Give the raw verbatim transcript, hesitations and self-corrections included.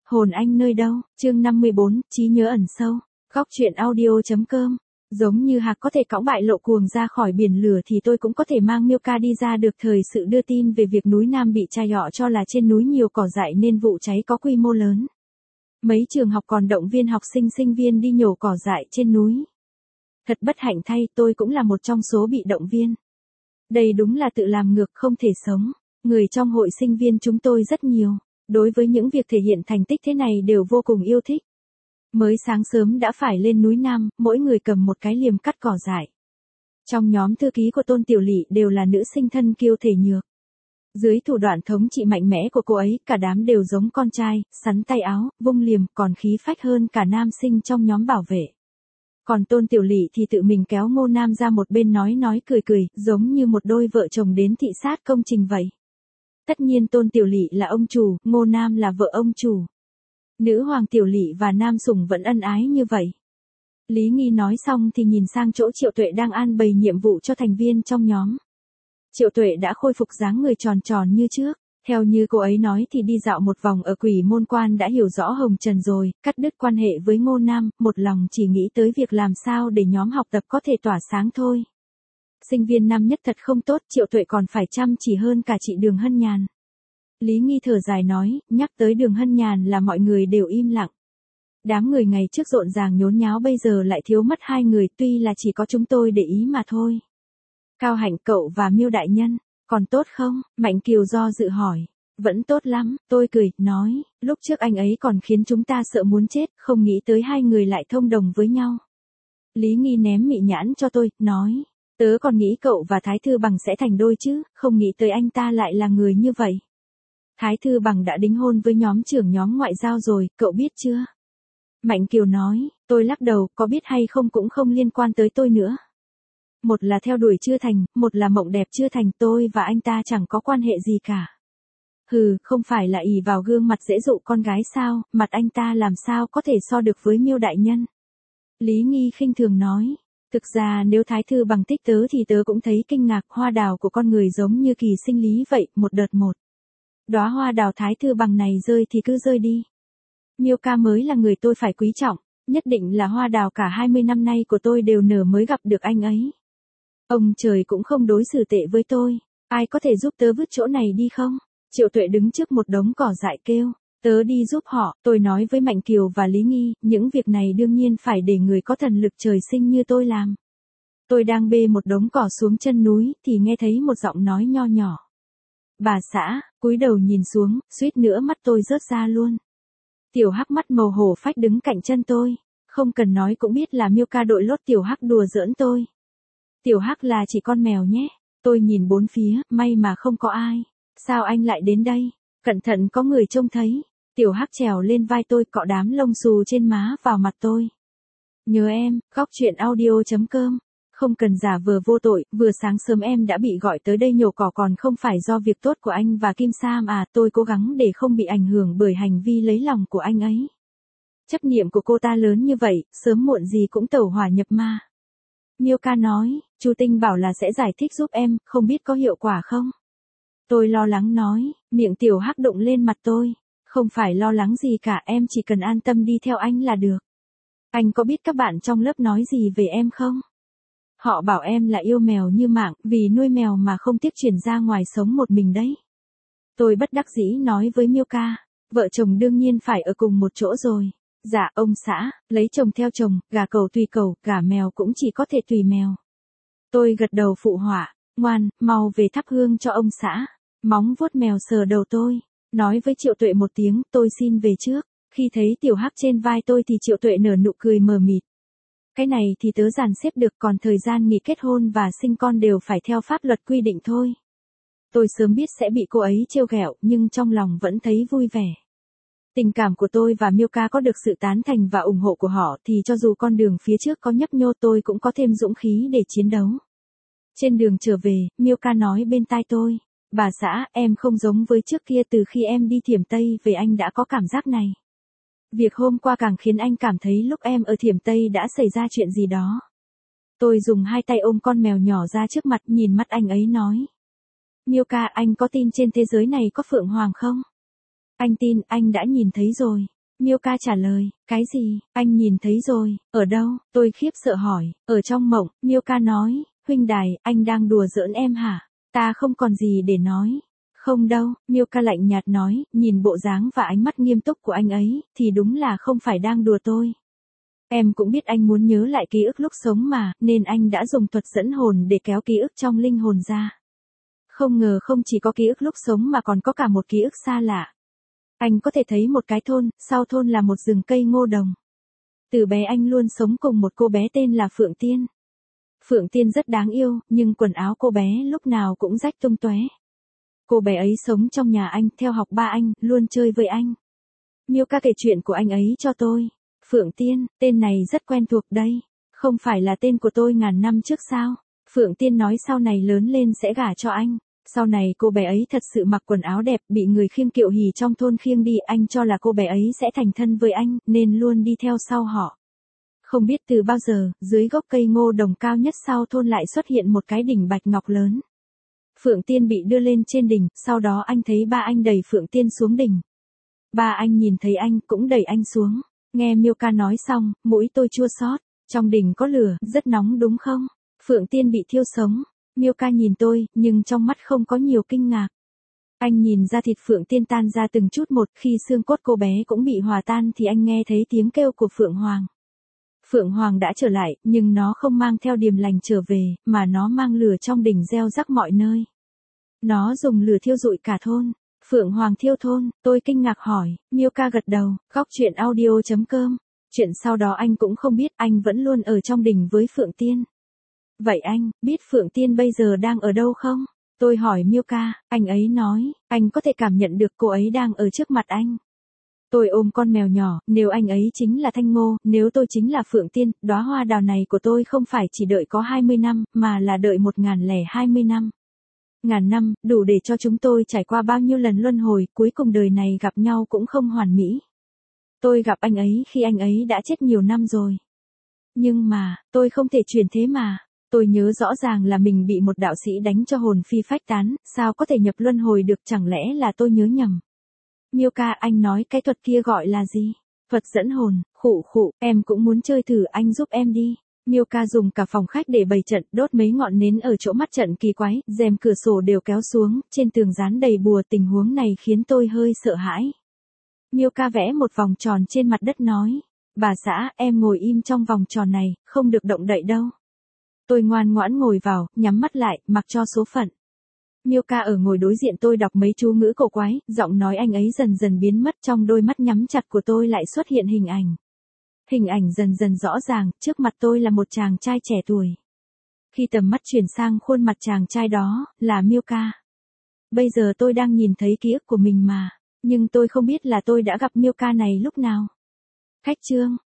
Hồn anh nơi đâu, chương năm mươi bốn, trí nhớ ẩn sâu, góc truyện audio.com. Giống như Hạc có thể cõng bại lộ cuồng ra khỏi biển lửa thì tôi cũng có thể mang Milka đi ra được. Thời sự đưa tin về việc núi Nam bị chai họ cho là trên núi nhiều cỏ dại nên vụ cháy có quy mô lớn. Mấy trường học còn động viên học sinh sinh viên đi nhổ cỏ dại trên núi. Thật bất hạnh thay, tôi cũng là một trong số bị động viên. Đây đúng là tự làm ngược không thể sống. Người trong hội sinh viên chúng tôi rất nhiều. Đối với những việc thể hiện thành tích thế này đều vô cùng yêu thích. Mới sáng sớm đã phải lên núi Nam, mỗi người cầm một cái liềm cắt cỏ dại. Trong nhóm thư ký của Tôn Tiểu Lỵ đều là nữ sinh thân kiêu thể nhược. Dưới thủ đoạn thống trị mạnh mẽ của cô ấy, cả đám đều giống con trai, sắn tay áo, vung liềm, còn khí phách hơn cả nam sinh trong nhóm bảo vệ. Còn Tôn Tiểu Lỵ thì tự mình kéo Ngô Nam ra một bên nói nói cười cười, giống như một đôi vợ chồng đến thị sát công trình vậy. Tất nhiên Tôn Tiểu Lỵ là ông chủ, Ngô Nam là vợ ông chủ. Nữ hoàng Tiểu Lỵ và Nam Sủng vẫn ân ái như vậy. Lý Nghi nói xong thì nhìn sang chỗ Triệu Tuệ đang an bày nhiệm vụ cho thành viên trong nhóm. Triệu Tuệ đã khôi phục dáng người tròn tròn như trước. Theo như cô ấy nói thì đi dạo một vòng ở Quỷ Môn Quan đã hiểu rõ hồng trần rồi, cắt đứt quan hệ với Ngô Nam, một lòng chỉ nghĩ tới việc làm sao để nhóm học tập có thể tỏa sáng thôi. Sinh viên năm nhất thật không tốt, Triệu Tuệ còn phải chăm chỉ hơn cả chị Đường Hân Nhàn. Lý Nghi thở dài nói, nhắc tới Đường Hân Nhàn là mọi người đều im lặng. Đám người ngày trước rộn ràng nhốn nháo bây giờ lại thiếu mất hai người, tuy là chỉ có chúng tôi để ý mà thôi. Cao Hạnh cậu và Miêu Đại Nhân, còn tốt không? Mạnh Kiều do dự hỏi. Vẫn tốt lắm, tôi cười, nói, lúc trước anh ấy còn khiến chúng ta sợ muốn chết, không nghĩ tới hai người lại thông đồng với nhau. Lý Nghi ném mị nhãn cho tôi, nói, tớ còn nghĩ cậu và Thái Thư Bằng sẽ thành đôi chứ, không nghĩ tới anh ta lại là người như vậy. Thái Thư Bằng đã đính hôn với nhóm trưởng nhóm ngoại giao rồi, cậu biết chưa? Mạnh Kiều nói, tôi lắc đầu, có biết hay không cũng không liên quan tới tôi nữa. Một là theo đuổi chưa thành, một là mộng đẹp chưa thành, tôi và anh ta chẳng có quan hệ gì cả. Hừ, không phải là ỷ vào gương mặt dễ dụ con gái sao, mặt anh ta làm sao có thể so được với Miêu Đại Nhân. Lý Nghi khinh thường nói, thực ra nếu Thái Thư Bằng thích tớ thì tớ cũng thấy kinh ngạc, hoa đào của con người giống như kỳ sinh lý vậy, một đợt một. Đóa hoa đào Thái Thư Bằng này rơi thì cứ rơi đi. Milka mới là người tôi phải quý trọng, nhất định là hoa đào cả hai mươi năm nay của tôi đều nở mới gặp được anh ấy. Ông trời cũng không đối xử tệ với tôi, ai có thể giúp tớ vứt chỗ này đi không? Triệu Tuệ đứng trước một đống cỏ dại kêu, tớ đi giúp họ, tôi nói với Mạnh Kiều và Lý Nghi, những việc này đương nhiên phải để người có thần lực trời sinh như tôi làm. Tôi đang bê một đống cỏ xuống chân núi, thì nghe thấy một giọng nói nho nhỏ. Bà xã, cúi đầu nhìn xuống, suýt nữa mắt tôi rớt ra luôn. Tiểu Hắc mắt màu hổ phách đứng cạnh chân tôi, không cần nói cũng biết là Milka đội lốt Tiểu Hắc đùa giỡn tôi. Tiểu Hắc là chỉ con mèo nhé. Tôi nhìn bốn phía, may mà không có ai. Sao anh lại đến đây? Cẩn thận có người trông thấy. Tiểu Hắc trèo lên vai tôi, cọ đám lông xù trên má vào mặt tôi. Nhớ em, góc truyện audio.com. Không cần giả vờ vô tội, vừa sáng sớm em đã bị gọi tới đây nhổ cỏ còn không phải do việc tốt của anh và Kim Sam à, tôi cố gắng để không bị ảnh hưởng bởi hành vi lấy lòng của anh ấy. Chấp niệm của cô ta lớn như vậy, sớm muộn gì cũng tẩu hỏa nhập ma. Milka nói, Chu Tinh bảo là sẽ giải thích giúp em, không biết có hiệu quả không? Tôi lo lắng nói, miệng Tiểu Hắc đụng lên mặt tôi. Không phải lo lắng gì cả, em chỉ cần an tâm đi theo anh là được. Anh có biết các bạn trong lớp nói gì về em không? Họ bảo em là yêu mèo như mạng, vì nuôi mèo mà không tiếc chuyển ra ngoài sống một mình đấy. Tôi bất đắc dĩ nói với Milka, vợ chồng đương nhiên phải ở cùng một chỗ rồi. Dạ ông xã, lấy chồng theo chồng, gà cầu tùy cầu, gà mèo cũng chỉ có thể tùy mèo. Tôi gật đầu phụ họa, ngoan, mau về thắp hương cho ông xã. Móng vuốt mèo sờ đầu tôi, nói với Triệu Tuệ một tiếng, tôi xin về trước. Khi thấy Tiểu Hắc trên vai tôi thì Triệu Tuệ nở nụ cười mờ mịt. Cái này thì tớ dàn xếp được, còn thời gian nghỉ kết hôn và sinh con đều phải theo pháp luật quy định thôi. Tôi sớm biết sẽ bị cô ấy trêu ghẹo, nhưng trong lòng vẫn thấy vui vẻ. Tình cảm của tôi và Milka có được sự tán thành và ủng hộ của họ thì cho dù con đường phía trước có nhấp nhô tôi cũng có thêm dũng khí để chiến đấu. Trên đường trở về, Milka nói bên tai tôi, bà xã, em không giống với trước kia, từ khi em đi Thiểm Tây về anh đã có cảm giác này. Việc hôm qua càng khiến anh cảm thấy lúc em ở Thiểm Tây đã xảy ra chuyện gì đó. Tôi dùng hai tay ôm con mèo nhỏ ra trước mặt, nhìn mắt anh ấy nói. Milka, anh có tin trên thế giới này có Phượng Hoàng không? Anh tin, anh đã nhìn thấy rồi. Milka trả lời, cái gì, anh nhìn thấy rồi, ở đâu, tôi khiếp sợ hỏi, ở trong mộng, Milka nói, huynh đài, anh đang đùa giỡn em hả? Ta không còn gì để nói. Không đâu, Milka lạnh nhạt nói, nhìn bộ dáng và ánh mắt nghiêm túc của anh ấy, thì đúng là không phải đang đùa tôi. Em cũng biết anh muốn nhớ lại ký ức lúc sống mà, nên anh đã dùng thuật dẫn hồn để kéo ký ức trong linh hồn ra. Không ngờ không chỉ có ký ức lúc sống mà còn có cả một ký ức xa lạ. Anh có thể thấy một cái thôn, sau thôn là một rừng cây ngô đồng. Từ bé anh luôn sống cùng một cô bé tên là Phượng Tiên. Phượng Tiên rất đáng yêu, nhưng quần áo cô bé lúc nào cũng rách tung tóe. Cô bé ấy sống trong nhà anh, theo học ba anh, luôn chơi với anh. Milka kể chuyện của anh ấy cho tôi. Phượng Tiên, tên này rất quen thuộc đây. Không phải là tên của tôi ngàn năm trước sao? Phượng Tiên nói sau này lớn lên sẽ gả cho anh. Sau này cô bé ấy thật sự mặc quần áo đẹp, bị người khiêng kiệu hỉ trong thôn khiêng đi, anh cho là cô bé ấy sẽ thành thân với anh, nên luôn đi theo sau họ. Không biết từ bao giờ, dưới gốc cây ngô đồng cao nhất sau thôn lại xuất hiện một cái đỉnh bạch ngọc lớn. Phượng Tiên bị đưa lên trên đỉnh, sau đó anh thấy ba anh đẩy Phượng Tiên xuống đỉnh. Ba anh nhìn thấy anh, cũng đẩy anh xuống. Nghe Milka nói xong, mũi tôi chua xót. Trong đỉnh có lửa, rất nóng đúng không? Phượng Tiên bị thiêu sống. Milka nhìn tôi, nhưng trong mắt không có nhiều kinh ngạc. Anh nhìn ra thịt Phượng Tiên tan ra từng chút một, khi xương cốt cô bé cũng bị hòa tan thì anh nghe thấy tiếng kêu của Phượng Hoàng. Phượng Hoàng đã trở lại, nhưng nó không mang theo điềm lành trở về, mà nó mang lửa trong đỉnh gieo rắc mọi nơi. Nó dùng lửa thiêu rụi cả thôn. Phượng Hoàng thiêu thôn, tôi kinh ngạc hỏi, Milka gật đầu, góc truyện audio chấm com. Chuyện sau đó anh cũng không biết, anh vẫn luôn ở trong đỉnh với Phượng Tiên. Vậy anh, biết Phượng Tiên bây giờ đang ở đâu không? Tôi hỏi Milka, anh ấy nói, anh có thể cảm nhận được cô ấy đang ở trước mặt anh. Tôi ôm con mèo nhỏ, nếu anh ấy chính là Thanh Ngô, nếu tôi chính là Phượng Tiên, đóa hoa đào này của tôi không phải chỉ đợi có hai mươi năm, mà là đợi một nghìn lẻ hai mươi năm. Ngàn năm, đủ để cho chúng tôi trải qua bao nhiêu lần luân hồi, cuối cùng đời này gặp nhau cũng không hoàn mỹ. Tôi gặp anh ấy khi anh ấy đã chết nhiều năm rồi. Nhưng mà, tôi không thể chuyển thế mà. Tôi nhớ rõ ràng là mình bị một đạo sĩ đánh cho hồn phi phách tán, sao có thể nhập luân hồi được, chẳng lẽ là tôi nhớ nhầm. Milka, anh nói cái thuật kia gọi là gì? Thuật dẫn hồn, khụ khụ, em cũng muốn chơi thử, anh giúp em đi. Milka dùng cả phòng khách để bày trận, đốt mấy ngọn nến ở chỗ mắt trận kỳ quái, rèm cửa sổ đều kéo xuống, trên tường dán đầy bùa, tình huống này khiến tôi hơi sợ hãi. Milka vẽ một vòng tròn trên mặt đất nói, bà xã, em ngồi im trong vòng tròn này, không được động đậy đâu. Tôi ngoan ngoãn ngồi vào, nhắm mắt lại, mặc cho số phận. Milka ở ngồi đối diện tôi đọc mấy chú ngữ cổ quái, giọng nói anh ấy dần dần biến mất, trong đôi mắt nhắm chặt của tôi lại xuất hiện hình ảnh. Hình ảnh dần dần rõ ràng, trước mặt tôi là một chàng trai trẻ tuổi. Khi tầm mắt chuyển sang khuôn mặt chàng trai đó, là Milka. Bây giờ tôi đang nhìn thấy ký ức của mình mà, nhưng tôi không biết là tôi đã gặp Milka này lúc nào. Khách chương